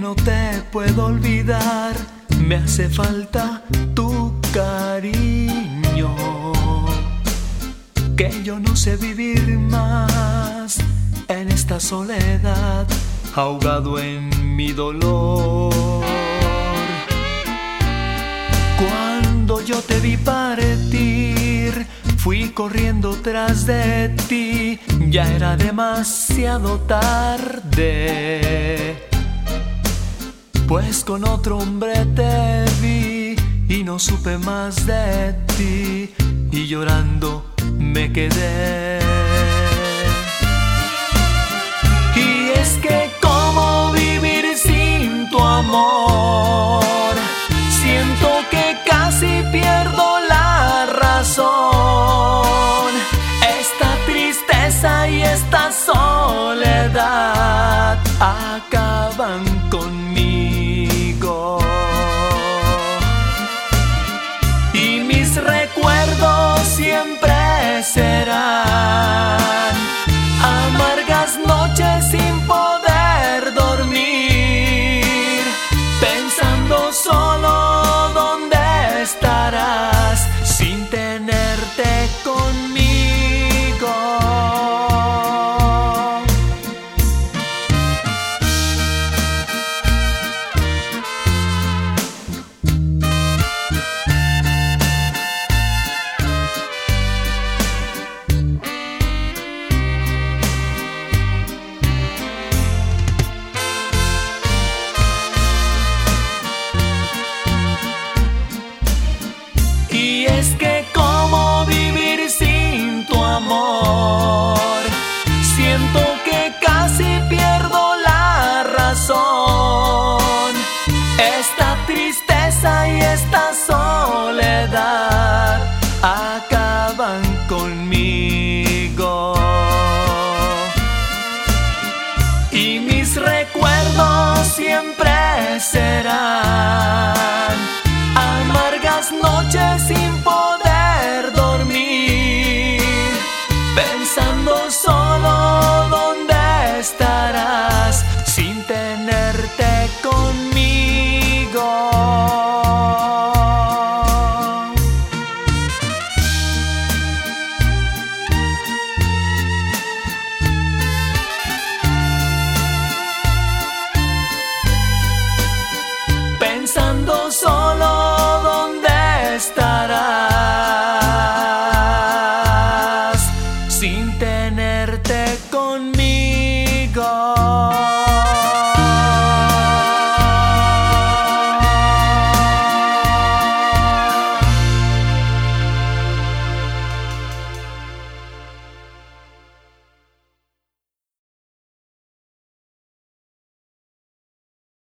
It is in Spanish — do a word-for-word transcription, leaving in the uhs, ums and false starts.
no te puedo olvidar, me hace falta tu cariño, que yo no sé vivir más en esta soledad, ahogado en mi dolor. Cuando yo te vi partir, fui corriendo tras de ti, ya era demasiado tarde, pues con otro hombre te vi y no supe más de ti, y llorando me quedé. Y es que cómo vivir sin tu amor, siento que casi pierdo la razón. Esta tristeza y esta soledad acaban conmigo, y mis recuerdos siempre serán amargas noches sin poder dormir, pensando solo dónde estarás sin tenerte conmigo. Y es que cómo vivir sin tu amor, siento que casi pierdo la razón. Esta tristeza y esta soledad acaban conmigo, y mis recuerdos siempre serán amargas noches sin poder